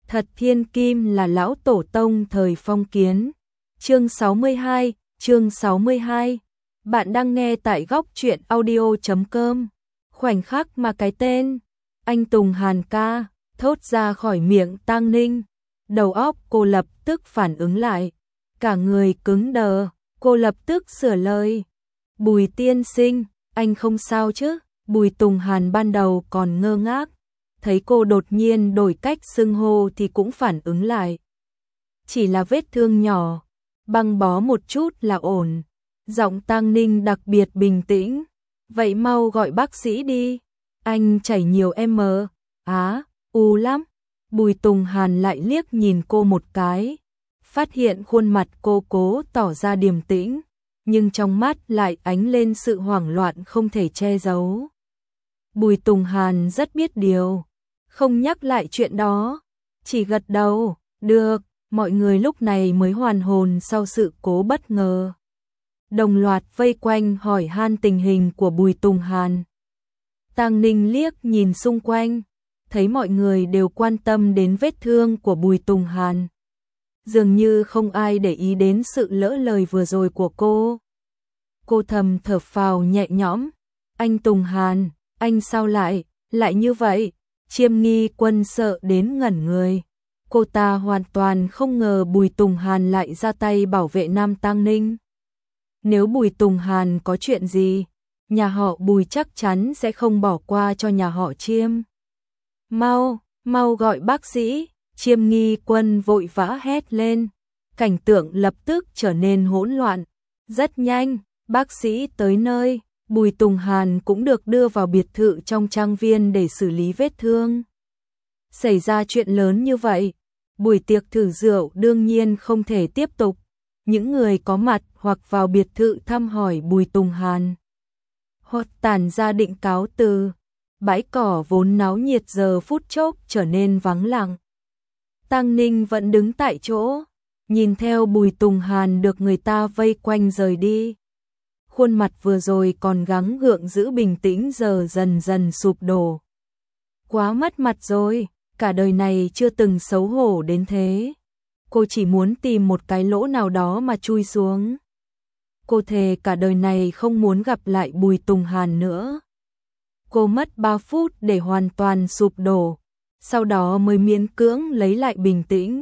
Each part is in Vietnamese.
Thật thiên kim là lão tổ tông thời phong kiến. Chương 62, chương 62. Bạn đang nghe tại góc truyện audio.com. Khoảnh khắc mà cái tên anh Tùng Hàn ca thốt ra khỏi miệng Tang Ninh, đầu óc cô lập tức phản ứng lại, cả người cứng đờ. Cô lập tức sửa lời: Bùi tiên sinh, anh không sao chứ? Bùi Tùng Hàn ban đầu còn ngơ ngác, thấy cô đột nhiên đổi cách xưng hô thì cũng phản ứng lại. Chỉ là vết thương nhỏ, băng bó một chút là ổn. Giọng Tang Ninh đặc biệt bình tĩnh. Vậy mau gọi bác sĩ đi. Anh chảy nhiều u lắm. Bùi Tùng Hàn lại liếc nhìn cô một cái, phát hiện khuôn mặt cô cố tỏ ra điềm tĩnh, nhưng trong mắt lại ánh lên sự hoảng loạn không thể che giấu. Bùi Tùng Hàn rất biết điều, không nhắc lại chuyện đó, chỉ gật đầu. Được. Mọi người lúc này mới hoàn hồn sau sự cố bất ngờ, đồng loạt vây quanh hỏi han tình hình của Bùi Tùng Hàn. Tang Ninh liếc nhìn xung quanh, thấy mọi người đều quan tâm đến vết thương của Bùi Tùng Hàn, dường như không ai để ý đến sự lỡ lời vừa rồi của cô. Cô thầm thở phào nhẹ nhõm. Anh Tùng Hàn, anh sao lại như vậy? Chiêm Nghi Quân sợ đến ngẩn người. Cô ta hoàn toàn không ngờ Bùi Tùng Hàn lại ra tay bảo vệ Nam Tang Ninh. Nếu Bùi Tùng Hàn có chuyện gì, nhà họ Bùi chắc chắn sẽ không bỏ qua cho nhà họ Chiêm. Mau gọi bác sĩ. Chiêm Nghi Quân vội vã hét lên. Cảnh tượng lập tức trở nên hỗn loạn. Rất nhanh, bác sĩ tới nơi, Bùi Tùng Hàn cũng được đưa vào biệt thự trong trang viên để xử lý vết thương. Xảy ra chuyện lớn như vậy, buổi tiệc thử rượu đương nhiên không thể tiếp tục. Những người có mặt hoặc vào biệt thự thăm hỏi Bùi Tùng Hàn, hoặc tản ra định cáo từ. Bãi cỏ vốn náo nhiệt giờ phút chốc trở nên vắng lặng. Tang Ninh vẫn đứng tại chỗ, nhìn theo Bùi Tùng Hàn được người ta vây quanh rời đi. Khuôn mặt vừa rồi còn gắng gượng giữ bình tĩnh giờ dần dần sụp đổ. Quá mất mặt rồi, cả đời này chưa từng xấu hổ đến thế. Cô chỉ muốn tìm một cái lỗ nào đó mà chui xuống. Cô thề cả đời này không muốn gặp lại Bùi Tùng Hàn nữa. Cô mất 3 phút để hoàn toàn sụp đổ, sau đó mới miễn cưỡng lấy lại bình tĩnh.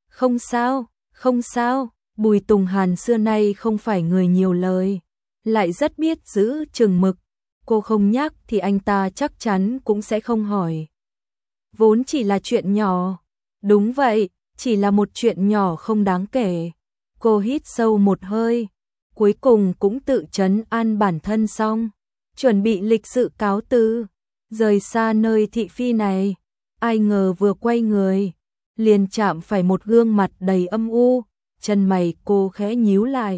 Không sao, Bùi Tùng Hàn xưa nay không phải người nhiều lời, lại rất biết giữ chừng mực. Cô không nhắc thì anh ta chắc chắn cũng sẽ không hỏi. Vốn chỉ là chuyện nhỏ. Đúng vậy, chỉ là một chuyện nhỏ không đáng kể. Cô hít sâu một hơi, cuối cùng cũng tự trấn an bản thân xong, chuẩn bị lịch sự cáo từ, rời xa nơi thị phi này. Ai ngờ vừa quay người, liền chạm phải một gương mặt đầy âm u, chân mày cô khẽ nhíu lại.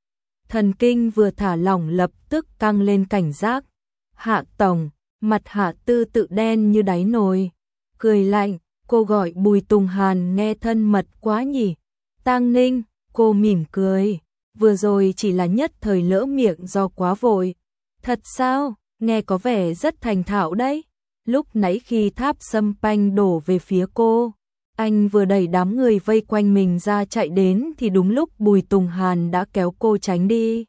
Thần kinh vừa thả lỏng lập tức căng lên cảnh giác. Hạ tổng, mặt Hạ Tư tự đen như đáy nồi, cười lạnh. Cô gọi Bùi Tùng Hàn nghe thân mật quá nhỉ? Tang Ninh, cô mỉm cười. Vừa rồi chỉ là nhất thời lỡ miệng do quá vội. Thật sao? Nghe có vẻ rất thành thạo đấy. Lúc nãy khi tháp sâm panh đổ về phía cô, anh vừa đẩy đám người vây quanh mình ra chạy đến thì đúng lúc Bùi Tùng Hàn đã kéo cô tránh đi.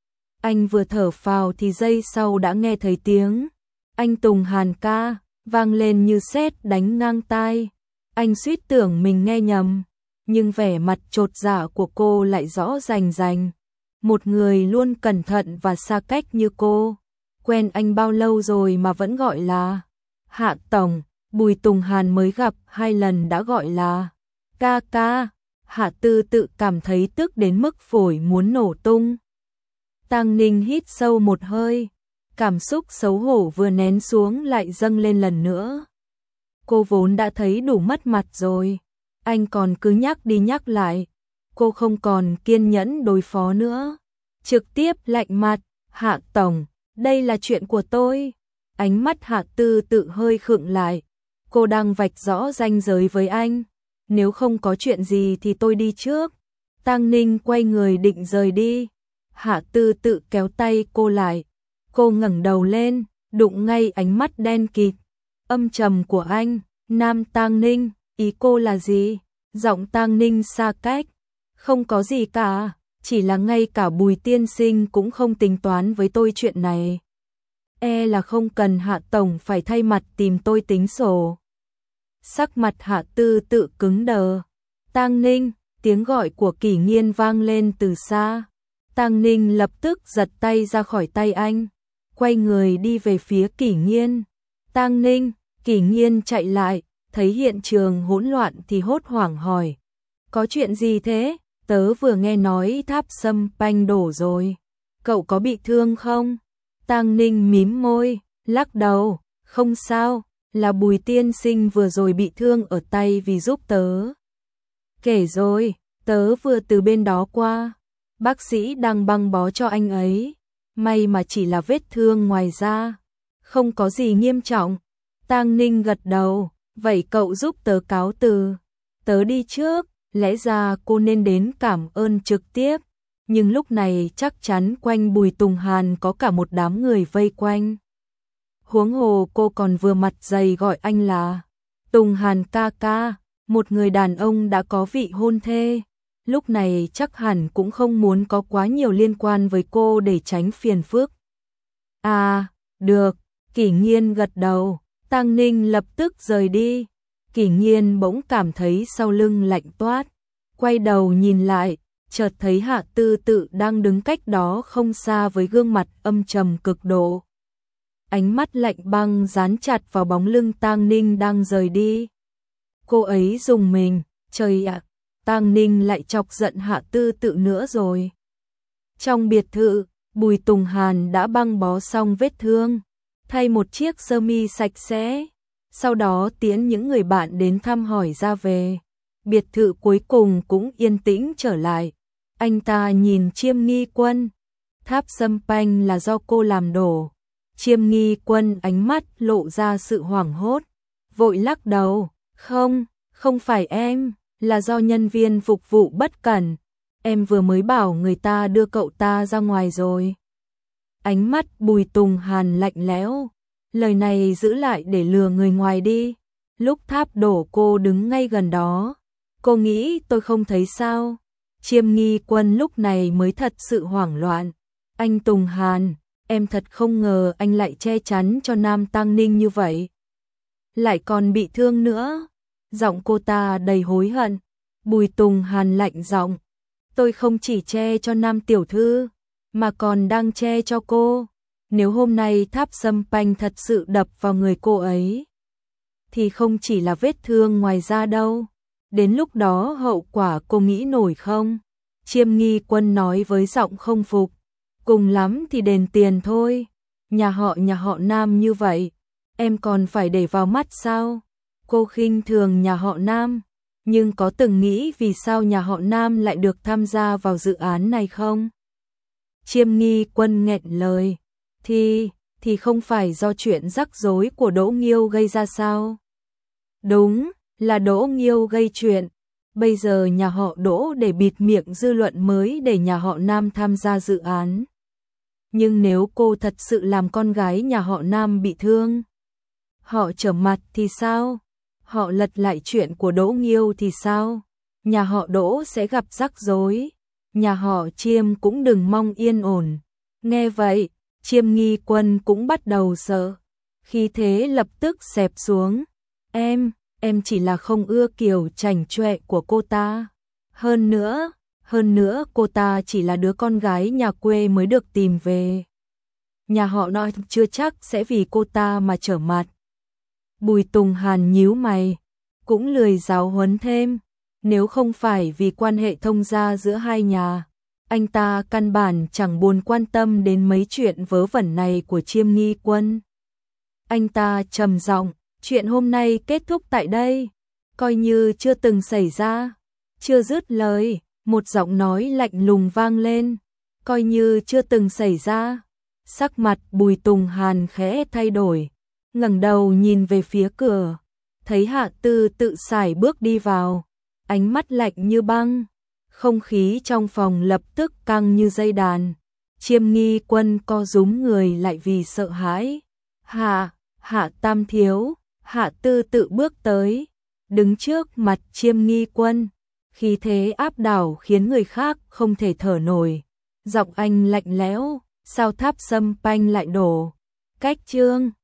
Anh vừa thở phào thì giây sau đã nghe thấy tiếng anh Tùng Hàn ca vang lên như sét đánh ngang tai. Anh suýt tưởng mình nghe nhầm, nhưng vẻ mặt chột dạ của cô lại rõ rành rành. Một người luôn cẩn thận và xa cách như cô, quen anh bao lâu rồi mà vẫn gọi là Hạ tổng. Bùi Tùng Hàn mới gặp 2 lần đã gọi là ca ca. Hạ Tư tự cảm thấy tức đến mức phổi muốn nổ tung. Tang Ninh hít sâu một hơi, cảm xúc xấu hổ vừa nén xuống lại dâng lên lần nữa. Cô vốn đã thấy đủ mất mặt rồi, anh còn cứ nhắc đi nhắc lại. Cô không còn kiên nhẫn đối phó nữa, trực tiếp lạnh mặt. Hạ tổng, đây là chuyện của tôi. Ánh mắt Hạ Tư tự hơi khựng lại. Cô đang vạch rõ ranh giới với anh. Nếu không có chuyện gì thì tôi đi trước. Tang Ninh quay người định rời đi. Hạ Tư tự kéo tay cô lại. Cô ngẩng đầu lên, đụng ngay ánh mắt đen kịt, âm trầm của anh. Nam Tang Ninh, Ý cô là gì? Giọng Tang Ninh xa cách. Không có gì cả, chỉ là ngay cả Bùi tiên sinh cũng không tính toán với tôi chuyện này. Là không cần Hạ tổng phải thay mặt tìm tôi tính sổ. Sắc mặt Hạ Tư Tự cứng đờ. Tang Ninh, tiếng gọi của Kỷ Nghiên vang lên từ xa. Tang Ninh lập tức giật tay ra khỏi tay anh, quay người đi về phía Kỷ Nghiên. Tang Ninh, Kỷ Nghiên chạy lại, thấy hiện trường hỗn loạn thì hốt hoảng hỏi. Có chuyện gì thế? Tớ vừa nghe nói tháp sâm panh đổ rồi. Cậu có bị thương không? Tang Ninh mím môi, lắc đầu. Không sao, là Bùi tiên sinh vừa rồi bị thương ở tay vì giúp tớ. Kể rồi, tớ vừa từ bên đó qua. Bác sĩ đang băng bó cho anh ấy. May mà chỉ là vết thương ngoài da, không có gì nghiêm trọng. Tang Ninh gật đầu. Vậy cậu giúp tớ cáo từ. Tớ đi trước. Lẽ ra cô nên đến cảm ơn trực tiếp, nhưng lúc này chắc chắn quanh Bùi Tùng Hàn có cả một đám người vây quanh. Huống hồ cô còn vừa mặt dày gọi anh là Tùng Hàn ca ca, một người đàn ông đã có vị hôn thê. Lúc này chắc hẳn cũng không muốn có quá nhiều liên quan với cô để tránh phiền phức. À, được, Kỷ Nghiên gật đầu. Tang Ninh lập tức rời đi. Kỷ Nghiên bỗng cảm thấy sau lưng lạnh toát, quay đầu nhìn lại, chợt thấy Hạ Tư Tự đang đứng cách đó không xa với gương mặt âm trầm cực độ. Ánh mắt lạnh băng dán chặt vào bóng lưng Tang Ninh đang rời đi. Cô ấy rùng mình, trời ạ, Tang Ninh lại chọc giận Hạ Tư Tự nữa rồi. Trong biệt thự, Bùi Tùng Hàn đã băng bó xong vết thương, thay một chiếc sơ mi sạch sẽ. Sau đó tiễn những người bạn đến thăm hỏi ra về. Biệt thự cuối cùng cũng yên tĩnh trở lại. Anh ta nhìn Chiêm Nghi Quân. Tháp sâm panh là do cô làm đổ. Chiêm Nghi Quân ánh mắt lộ ra sự hoảng hốt, vội lắc đầu. Không, không phải em, là do nhân viên phục vụ bất cẩn. Em vừa mới bảo người ta đưa cậu ta ra ngoài rồi. Ánh mắt Bùi Tùng Hàn lạnh lẽo. Lời này giữ lại để lừa người ngoài đi. Lúc tháp đổ cô đứng ngay gần đó. Cô nghĩ tôi không thấy sao? Chiêm Nghi Quân lúc này mới thật sự hoảng loạn. Anh Tùng Hàn, em thật không ngờ anh lại che chắn cho Nam Tang Ninh như vậy. Lại còn bị thương nữa. Giọng cô ta đầy hối hận. Bùi Tùng Hàn lạnh giọng. Tôi không chỉ che cho Nam tiểu thư, mà còn đang che cho cô. Nếu hôm nay tháp sâm panh thật sự đập vào người cô ấy, thì không chỉ là vết thương ngoài da đâu. Đến lúc đó hậu quả cô nghĩ nổi không? Chiêm Nghi Quân nói với giọng không phục. Cùng lắm thì đền tiền thôi. Nhà họ Nam như vậy, em còn phải để vào mắt sao? Cô khinh thường nhà họ Nam, nhưng có từng nghĩ vì sao nhà họ Nam lại được tham gia vào dự án này không? Chiêm Nghi Quân nghẹn lời. Thì không phải do chuyện rắc rối của Đỗ Nghiêu gây ra sao? Đúng, là Đỗ Nghiêu gây chuyện. Bây giờ nhà họ Đỗ để bịt miệng dư luận mới để nhà họ Nam tham gia dự án. Nhưng nếu cô thật sự làm con gái nhà họ Nam bị thương, họ trở mặt thì sao? Họ lật lại chuyện của Đỗ Nghiêu thì sao? Nhà họ Đỗ sẽ gặp rắc rối. Nhà họ Chiêm cũng đừng mong yên ổn. Nghe vậy, Chiêm Nghi Quân cũng bắt đầu sợ. Khí thế lập tức xẹp xuống. Em chỉ là không ưa kiểu chảnh chọe của cô ta. Hơn nữa cô ta chỉ là đứa con gái nhà quê mới được tìm về. Nhà họ nói chưa chắc sẽ vì cô ta mà trở mặt. Bùi Tùng Hàn nhíu mày, cũng lười giáo huấn thêm. Nếu không phải vì quan hệ thông gia giữa hai nhà, anh ta căn bản chẳng buồn quan tâm đến mấy chuyện vớ vẩn này của Chiêm Nghi Quân. Anh ta trầm giọng, chuyện hôm nay kết thúc tại đây, coi như chưa từng xảy ra. Chưa dứt lời, một giọng nói lạnh lùng vang lên, coi như chưa từng xảy ra. Sắc mặt Bùi Tùng Hàn khẽ thay đổi, ngẩng đầu nhìn về phía cửa, thấy Hạ Tư Tự sải bước đi vào, ánh mắt lạnh như băng. Không khí trong phòng lập tức căng như dây đàn. Chiêm Nghi Quân co rúm người lại vì sợ hãi. Hạ Tam thiếu. Hạ Tư Tự bước tới, đứng trước mặt Chiêm Nghi Quân, khí thế áp đảo khiến người khác không thể thở nổi. Giọng anh lạnh lẽo, sao tháp Sâm Panh lại đổ? Cách Chương